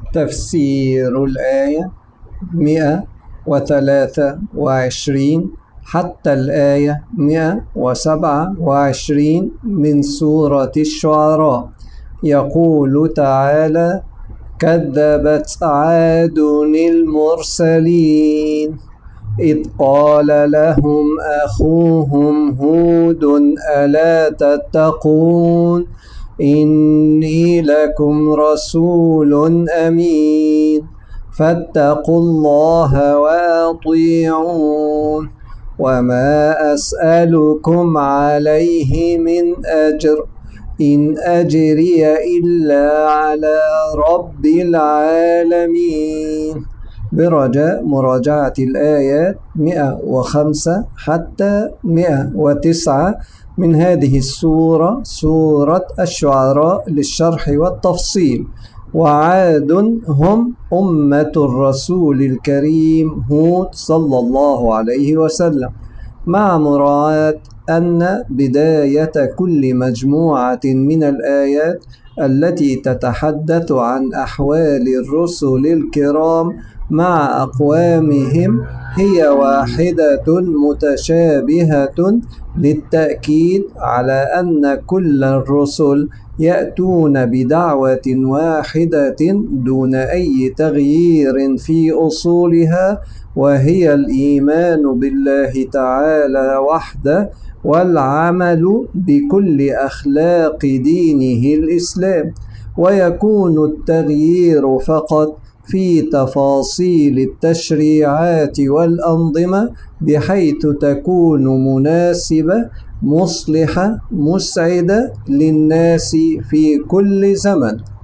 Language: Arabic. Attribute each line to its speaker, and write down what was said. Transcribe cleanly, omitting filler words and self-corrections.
Speaker 1: تفسير الآية 123 حتى الآية 127 من سورة الشعراء. يقول تعالى: كذبت عاد المرسلين إذ قال لهم أخوهم هود ألا تتقون إني لكم رسول أمين فاتقوا الله وأطيعون وما أسألكم عليه من أجر إن أجري إلا على رب العالمين. برجاء مراجعة الآيات 105 حتى 109 من هذه السورة، سورة الشعراء، للشرح والتفصيل. وعاد هم أمة الرسول الكريم هود صلى الله عليه وسلم، مع مراعاة أن بداية كل مجموعة من الآيات التي تتحدث عن أحوال الرسل الكرام مع أقوامهم هي واحدة متشابهة، للتأكيد على أن كل الرسل يأتون بدعوة واحدة دون أي تغيير في أصولها، وهي الإيمان بالله تعالى وحده والعمل بكل أخلاق دينه الإسلام. ويكون التغيير فقط في تفاصيل التشريعات والأنظمة، بحيث تكون مناسبة مصلحة مسعدة للناس في كل زمن.